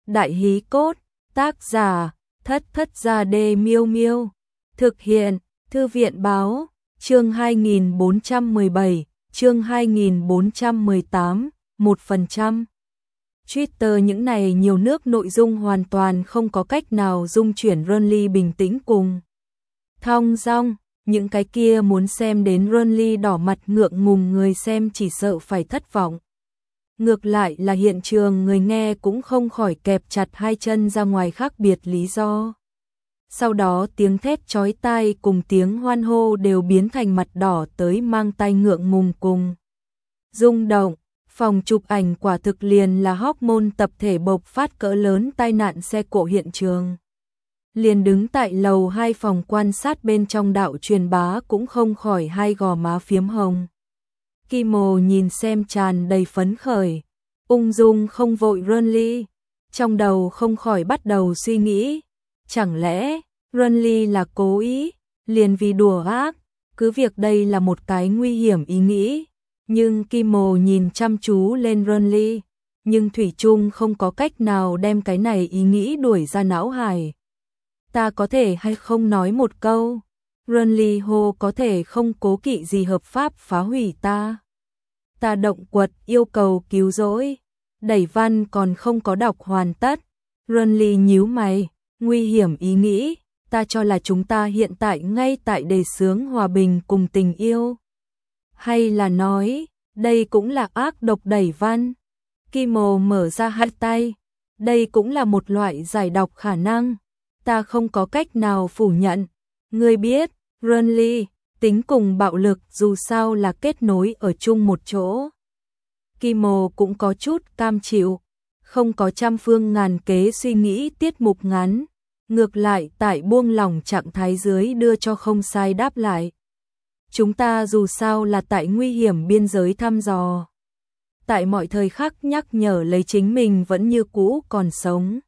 Đại hí cốt, tác giả, Thất Thất Gia Đê Miêu Miêu. Thực hiện, Thư viện báo, chương 2417, chương 2418, 1%. Twitter những này nhiều nước nội dung hoàn toàn không có cách nào dung chuyển Renly bình tĩnh cùng thong dong, những cái kia muốn xem đến Renly đỏ mặt ngượng ngùng người xem chỉ sợ phải thất vọng. Ngược lại là hiện trường người nghe cũng không khỏi kẹp chặt hai chân ra ngoài khác biệt lý do. Sau đó tiếng thét chói tai cùng tiếng hoan hô đều biến thành mặt đỏ tới mang tai ngượng ngùng cùng rung động. Phòng chụp ảnh quả thực liền là hormone tập thể bộc phát cỡ lớn tai nạn xe cộ hiện trường. Liền đứng tại lầu 2 phòng quan sát bên trong đạo truyền bá cũng không khỏi hai gò má phiếm hồng. Kimo nhìn xem tràn đầy phấn khởi, ung dung không vội Renly, trong đầu không khỏi bắt đầu suy nghĩ, chẳng lẽ Renly là cố ý, liền vì đùa ác, cứ việc đây là một cái nguy hiểm ý nghĩ. Nhưng Kimo nhìn chăm chú lên Renly, nhưng thủy chung không có cách nào đem cái này ý nghĩ đuổi ra não hải. Ta có thể hay không nói một câu, Renly hô có thể không cố kỵ gì hợp pháp phá hủy ta. Ta động quật yêu cầu cứu rỗi, đẩy văn còn không có đọc hoàn tất. Renly nhíu mày, nguy hiểm ý nghĩ, ta cho là chúng ta hiện tại ngay tại đề xướng hòa bình cùng tình yêu. Hay là nói, đây cũng là ác độc đẩy văn. Kimo mở ra hai tay, đây cũng là một loại giải đọc khả năng. Ta không có cách nào phủ nhận. Ngươi biết, Renly, tính cùng bạo lực dù sao là kết nối ở chung một chỗ. Kimo cũng có chút cam chịu, không có trăm phương ngàn kế suy nghĩ tiết mục ngắn. Ngược lại tại buông lỏng trạng thái dưới đưa cho không sai đáp lại. Chúng ta dù sao là tại nguy hiểm biên giới thăm dò. Tại mọi thời khắc nhắc nhở lấy chính mình vẫn như cũ còn sống.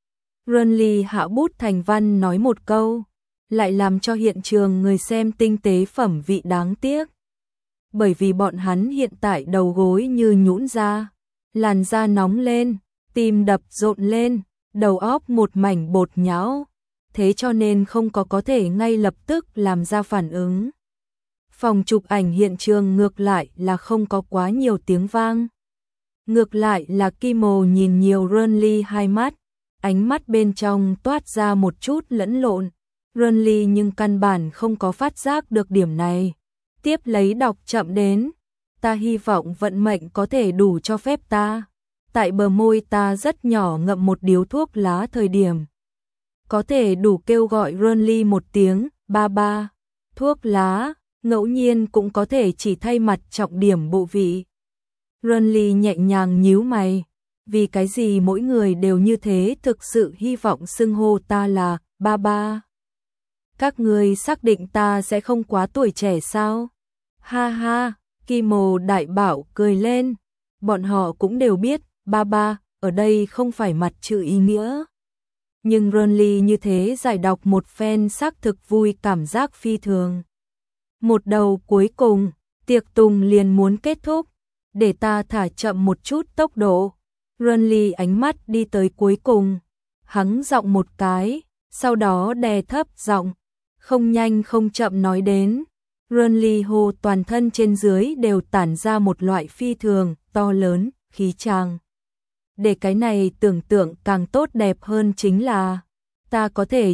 Renly hạ bút thành văn nói một câu, lại làm cho hiện trường người xem tinh tế phẩm vị đáng tiếc. Bởi vì bọn hắn hiện tại đầu gối như nhũn ra, làn da nóng lên, tim đập rộn lên, đầu óc một mảnh bột nhão. Thế cho nên không có thể ngay lập tức làm ra phản ứng. Phòng chụp ảnh hiện trường ngược lại là không có quá nhiều tiếng vang. Ngược lại là Kimo nhìn nhiều Renly hai mắt, ánh mắt bên trong toát ra một chút lẫn lộn. Renly nhưng căn bản không có phát giác được điểm này. Tiếp lấy đọc chậm đến, ta hy vọng vận mệnh có thể đủ cho phép ta. Tại bờ môi ta rất nhỏ ngậm một điếu thuốc lá thời điểm. Có thể đủ kêu gọi Renly một tiếng, ba ba, thuốc lá. Ngẫu nhiên cũng có thể chỉ thay mặt trọng điểm bộ vị. Renly nhẹ nhàng nhíu mày, vì cái gì mỗi người đều như thế thực sự hy vọng xưng hô ta là ba ba. Các người xác định ta sẽ không quá tuổi trẻ sao? Ha ha, Kimo đại bảo cười lên, bọn họ cũng đều biết, ba ba, ở đây không phải mặt chữ ý nghĩa. Nhưng Renly như thế giải đọc một phen xác thực vui cảm giác phi thường. Một đầu cuối cùng, tiệc tùng liền muốn kết thúc, để ta thả chậm một chút tốc độ. Renly ánh mắt đi tới cuối cùng, hắng giọng một cái, sau đó đè thấp giọng, không nhanh không chậm nói đến. Renly hô toàn thân trên dưới đều tản ra một loại phi thường, to lớn, khí tràng. Để cái này tưởng tượng càng tốt đẹp hơn chính là, ta có thể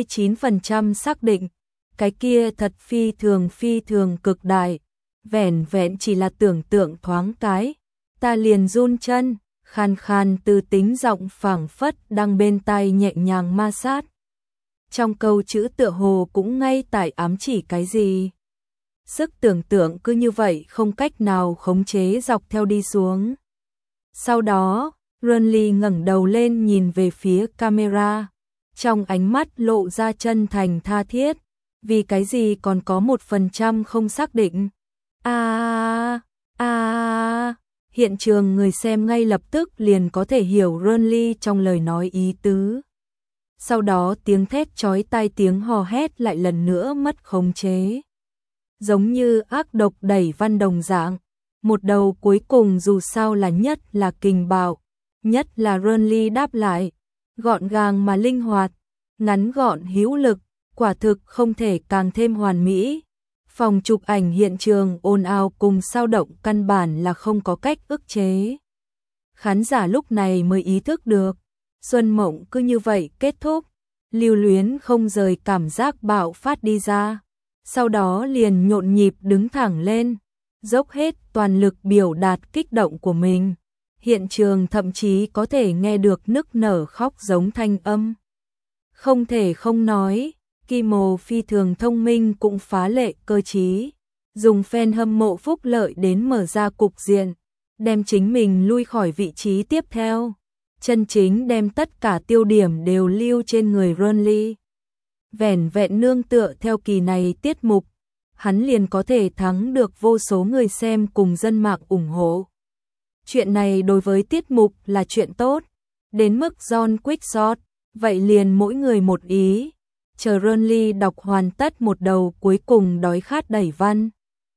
99% xác định, cái kia thật phi thường cực đại, vẻn vẹn chỉ là tưởng tượng thoáng cái, ta liền run chân, khan khan từ tính giọng phảng phất đang bên tai nhẹ nhàng ma sát. Trong câu chữ tựa hồ cũng ngay tại ám chỉ cái gì. Sức tưởng tượng cứ như vậy không cách nào khống chế dọc theo đi xuống. Sau đó, Renly ngẩng đầu lên nhìn về phía camera, trong ánh mắt lộ ra chân thành tha thiết. Vì cái gì còn có 1% không xác định. Hiện trường người xem ngay lập tức liền có thể hiểu Renly trong lời nói ý tứ. Sau đó tiếng thét chói tai tiếng hò hét lại lần nữa mất khống chế. Giống như ác độc đẩy văn đồng dạng. Một đầu cuối cùng dù sao là nhất là kình bạo, nhất là Renly đáp lại, gọn gàng mà linh hoạt, ngắn gọn hữu lực, quả thực không thể càng thêm hoàn mỹ. Phòng chụp ảnh hiện trường ồn ào cùng sao động căn bản là không có cách ức chế. Khán giả lúc này mới ý thức được, Xuân Mộng cứ như vậy kết thúc, lưu luyến không rời cảm giác bạo phát đi ra. Sau đó liền nhộn nhịp đứng thẳng lên, dốc hết toàn lực biểu đạt kích động của mình. Hiện trường thậm chí có thể nghe được nức nở khóc giống thanh âm. Không thể không nói, Kimo phi thường thông minh cũng phá lệ cơ trí, dùng fan hâm mộ phúc lợi đến mở ra cục diện, đem chính mình lui khỏi vị trí tiếp theo, chân chính đem tất cả tiêu điểm đều lưu trên người Renly. Vẻn vẹn nương tựa theo kỳ này tiết mục, hắn liền có thể thắng được vô số người xem cùng dân mạng ủng hộ. Chuyện này đối với tiết mục là chuyện tốt, đến mức John Quickshot, vậy liền mỗi người một ý. Chờ Renly đọc hoàn tất một đầu cuối cùng đói khát đẩy văn.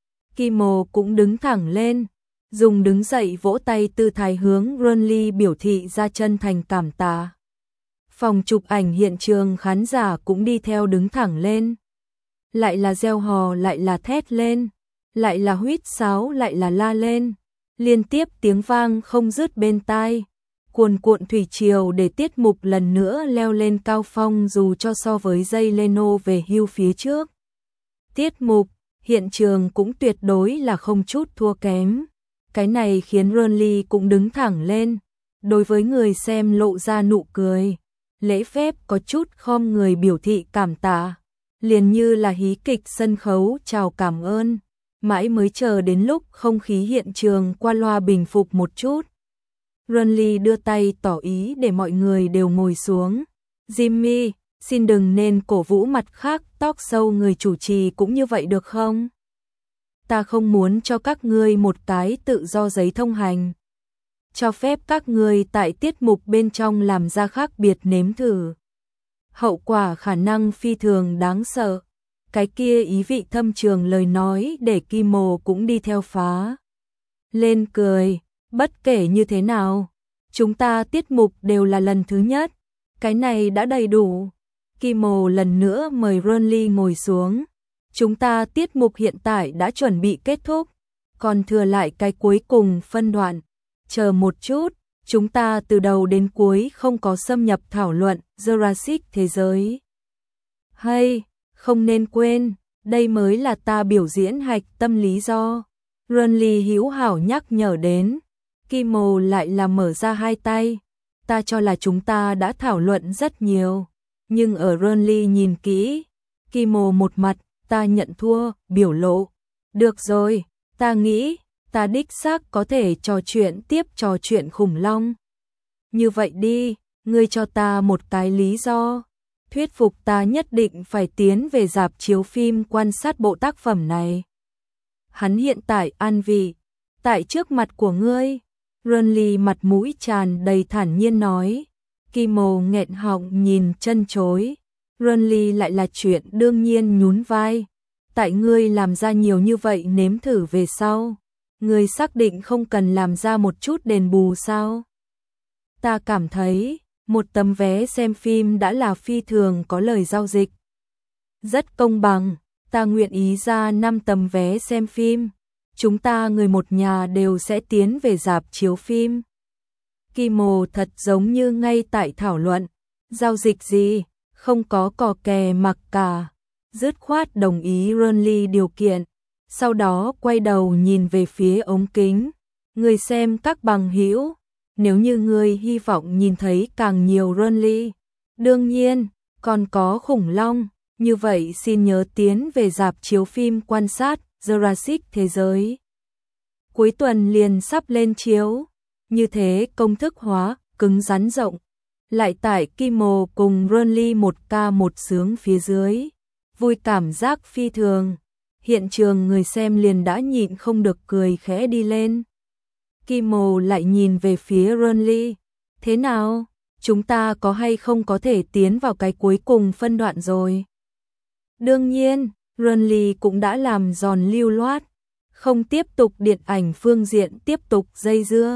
Kimo cũng đứng thẳng lên, dùng đứng dậy vỗ tay tư thái hướng Renly biểu thị ra chân thành cảm tạ. Phòng chụp ảnh hiện trường khán giả cũng đi theo đứng thẳng lên. Lại là reo hò, lại là thét lên, lại là huýt sáo, lại là la lên. Liên tiếp tiếng vang không dứt bên tai. Cuồn cuộn thủy triều để tiết mục lần nữa leo lên cao phong dù cho so với Jay Leno về hưu phía trước. Tiết mục, hiện trường cũng tuyệt đối là không chút thua kém. Cái này khiến Renly cũng đứng thẳng lên, đối với người xem lộ ra nụ cười. Lễ phép có chút khom người biểu thị cảm tạ, liền như là hí kịch sân khấu chào cảm ơn. Mãi mới chờ đến lúc không khí hiện trường qua loa bình phục một chút. Renly đưa tay tỏ ý để mọi người đều ngồi xuống. Jimmy, xin đừng nên cổ vũ mặt khác talk show người chủ trì cũng như vậy được không? Ta không muốn cho các ngươi một cái tự do giấy thông hành. Cho phép các ngươi tại tiết mục bên trong làm ra khác biệt nếm thử. Hậu quả khả năng phi thường đáng sợ. Cái kia ý vị thâm trường lời nói để Kimo cũng đi theo phá lên cười. Bất kể như thế nào, chúng ta tiết mục đều là lần thứ nhất, cái này đã đầy đủ. Kimo lần nữa mời Renly ngồi xuống. Chúng ta tiết mục hiện tại đã chuẩn bị kết thúc, còn thừa lại cái cuối cùng phân đoạn. Chờ một chút, chúng ta từ đầu đến cuối không có xâm nhập thảo luận Jurassic thế giới. Hay, không nên quên, đây mới là ta biểu diễn hạch tâm lý do. Renly hữu hảo nhắc nhở đến. Kimo lại là mở ra hai tay. Ta cho là chúng ta đã thảo luận rất nhiều. Nhưng ở Renly nhìn kỹ, Kimo một mặt, ta nhận thua, biểu lộ. Được rồi, ta nghĩ, ta đích xác có thể trò chuyện khủng long. Như vậy đi, ngươi cho ta một cái lý do. Thuyết phục ta nhất định phải tiến về rạp chiếu phim quan sát bộ tác phẩm này. Hắn hiện tại an vị, tại trước mặt của ngươi. Renly mặt mũi tràn đầy thản nhiên nói. Kimo nghẹn họng nhìn chân chối. Renly lại là chuyện đương nhiên nhún vai. Tại ngươi làm ra nhiều như vậy nếm thử về sau. Ngươi xác định không cần làm ra một chút đền bù sao? Ta cảm thấy, một tấm vé xem phim đã là phi thường có lời giao dịch. Rất công bằng, ta nguyện ý ra 5 tấm vé xem phim. Chúng ta người một nhà đều sẽ tiến về rạp chiếu phim. Kimo thật giống như ngay tại thảo luận. Giao dịch gì? Không có cò kè mặc cả. Dứt khoát đồng ý Renly điều kiện. Sau đó quay đầu nhìn về phía ống kính. Người xem các bằng hữu. Nếu như người hy vọng nhìn thấy càng nhiều Renly. Đương nhiên, còn có khủng long. Như vậy xin nhớ tiến về rạp chiếu phim quan sát Jurassic thế giới. Cuối tuần liền sắp lên chiếu. Như thế công thức hóa, cứng rắn rộng. Lại tại Kimo cùng Renly một ca một sướng phía dưới. Vui cảm giác phi thường. Hiện trường người xem liền đã nhịn không được cười khẽ đi lên. Kimo lại nhìn về phía Renly. Thế nào? Chúng ta có hay không có thể tiến vào cái cuối cùng phân đoạn rồi? Đương nhiên, Renly cũng đã làm giòn lưu loát. Không tiếp tục điện ảnh phương diện tiếp tục dây dưa.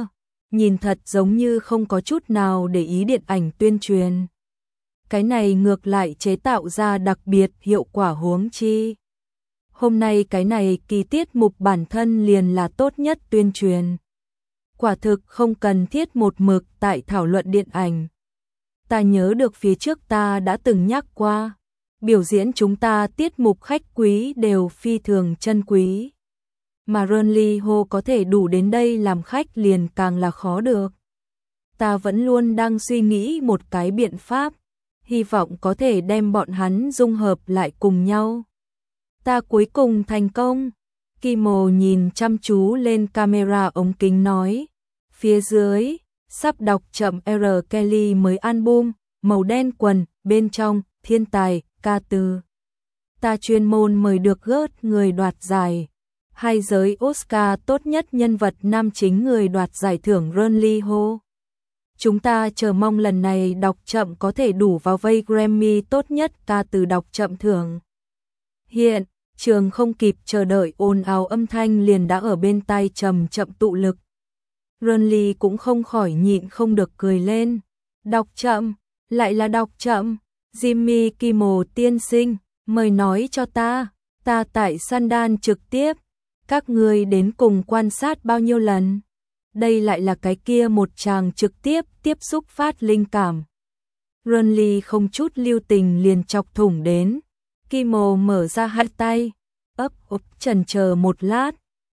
nhìn thật giống như không có chút nào để ý điện ảnh tuyên truyền. Cái này ngược lại chế tạo ra đặc biệt hiệu quả huống chi. Hôm nay cái này kỳ tiết mục bản thân liền là tốt nhất tuyên truyền. Quả thực không cần thiết một mực tại thảo luận điện ảnh. Ta nhớ được phía trước ta đã từng nhắc qua, biểu diễn chúng ta tiết mục khách quý đều phi thường chân quý. Mà Ronly Ho có thể đủ đến đây làm khách liền càng là khó được. Ta vẫn luôn đang suy nghĩ một cái biện pháp, hy vọng có thể đem bọn hắn dung hợp lại cùng nhau. Ta cuối cùng thành công. Kimo nhìn chăm chú lên camera ống kính nói. Phía dưới, sắp đọc chậm R. Kelly mới album, màu đen quần, bên trong, thiên tài, ca từ. Ta chuyên môn mời được gớt người đoạt giải. Hai giới Oscar tốt nhất nhân vật nam chính người đoạt giải thưởng Ronly Ho. Chúng ta chờ mong lần này đọc chậm có thể đủ vào vây Grammy tốt nhất ca từ đọc chậm thưởng. Hiện, trường không kịp chờ đợi ồn ào âm thanh liền đã ở bên tai chậm tụ lực. Ronly cũng không khỏi nhịn không được cười lên. Đọc chậm, lại là đọc chậm. Jimmy Kimmel tiên sinh, mời nói cho ta tại Sundance trực tiếp, các người đến cùng quan sát bao nhiêu lần? Đây lại là cái kia một chàng trực tiếp tiếp xúc phát linh cảm. Ronly không chút lưu tình liền chọc thủng đến. Kimmel mở ra hai tay, ấp chần chờ một lát.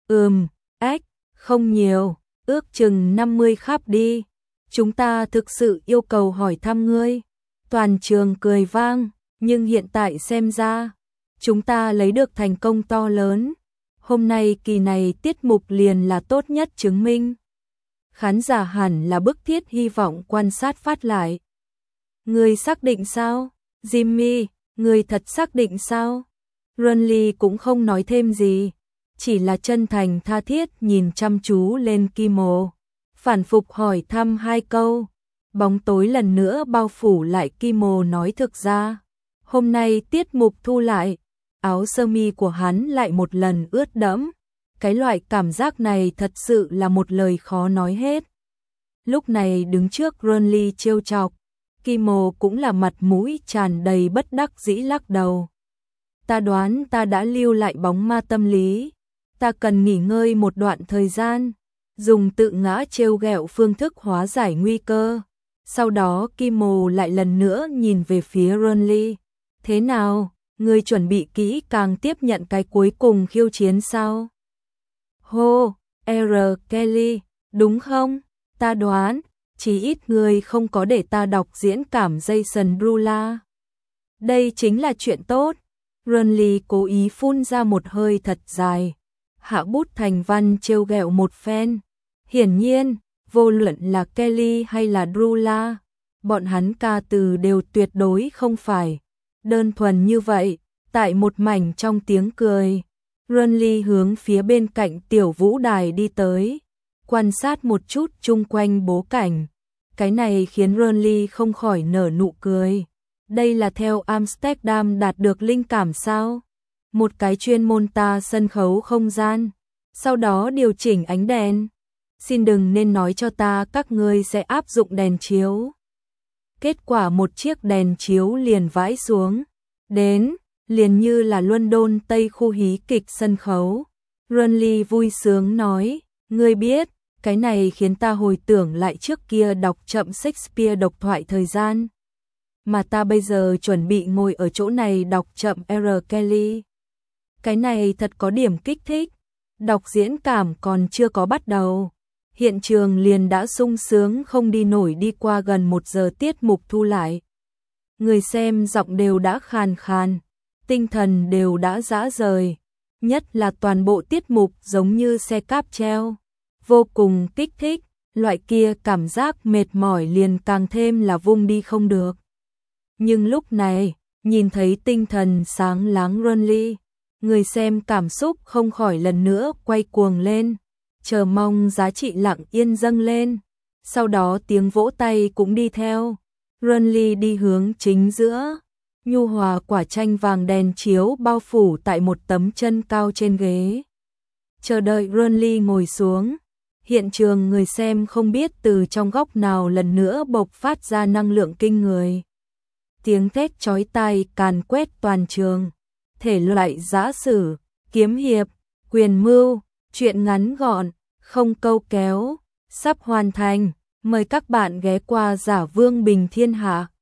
Không nhiều, ước chừng 50 khắp đi. Chúng ta thực sự yêu cầu hỏi thăm ngươi. Toàn trường cười vang, nhưng hiện tại xem ra, chúng ta lấy được thành công to lớn. Hôm nay kỳ này tiết mục liền là tốt nhất chứng minh. Khán giả hẳn là bức thiết hy vọng quan sát phát lại. Ngươi xác định sao? Jimmy, ngươi thật xác định sao? Ronly cũng không nói thêm gì, chỉ là chân thành tha thiết nhìn chăm chú lên Kimmel, phản phục hỏi thăm hai câu. Bóng tối lần nữa bao phủ lại. Kimmel nói thực ra, hôm nay tiết mục thu lại, áo sơ mi của hắn lại một lần ướt đẫm. Cái loại cảm giác này thật sự là một lời khó nói hết. Lúc này đứng trước Ronly trêu chọc, Kimmel cũng là mặt mũi tràn đầy bất đắc dĩ lắc đầu. Ta đoán ta đã lưu lại bóng ma tâm lý. Ta cần nghỉ ngơi một đoạn thời gian, dùng tự ngã trêu ghẹo phương thức hóa giải nguy cơ. Sau đó Kimmel lại lần nữa nhìn về phía Ronly. Thế nào, ngươi chuẩn bị kỹ càng tiếp nhận cái cuối cùng khiêu chiến sao? Hô, R. Kelly, đúng không? Ta đoán, chỉ ít người không có để ta đọc diễn cảm Jason Derulo. Đây chính là chuyện tốt. Ronly cố ý phun ra một hơi thật dài, hạ bút thành văn trêu ghẹo một phen. Hiển nhiên, vô luận là Kelly hay là Derulo, bọn hắn ca từ đều tuyệt đối không phải đơn thuần như vậy. Tại một mảnh trong tiếng cười, Ronly hướng phía bên cạnh tiểu vũ đài đi tới, quan sát một chút chung quanh bố cảnh. Cái này khiến Ronly không khỏi nở nụ cười. Đây là theo Amsterdam đạt được linh cảm sao? Một cái chuyên môn ta sân khấu không gian, sau đó điều chỉnh ánh đèn. Xin đừng nên nói cho ta các ngươi sẽ áp dụng đèn chiếu. Kết quả một chiếc đèn chiếu liền vãi xuống. Đến, liền như là London Tây khu hí kịch sân khấu. Ronly vui sướng nói, ngươi biết, cái này khiến ta hồi tưởng lại trước kia đọc chậm Shakespeare độc thoại thời gian. Mà ta bây giờ chuẩn bị ngồi ở chỗ này đọc chậm R. Kelly. Cái này thật có điểm kích thích. Đọc diễn cảm còn chưa có bắt đầu, hiện trường liền đã sung sướng không đi nổi. Đi qua gần 1 giờ tiết mục thu lại, người xem giọng đều đã khàn khàn, tinh thần đều đã rã rời. Nhất là toàn bộ tiết mục giống như xe cáp treo, vô cùng kích thích. Loại kia cảm giác mệt mỏi liền càng thêm là vung đi không được. Nhưng lúc này, nhìn thấy tinh thần sáng láng Ronly, người xem cảm xúc không khỏi lần nữa quay cuồng lên, chờ mong giá trị lặng yên dâng lên. Sau đó tiếng vỗ tay cũng đi theo. Ronly đi hướng chính giữa, nhu hòa quả chanh vàng đèn chiếu bao phủ tại một tấm chân cao trên ghế. Chờ đợi Ronly ngồi xuống, Hiện trường người xem không biết từ trong góc nào lần nữa bộc phát ra năng lượng kinh người. Tiếng thét chói tai càn quét toàn trường. Thể loại giã sử, kiếm hiệp, quyền mưu, truyện ngắn gọn, không câu kéo, sắp hoàn thành. Mời các bạn ghé qua Giả Vương Bình Thiên Hạ.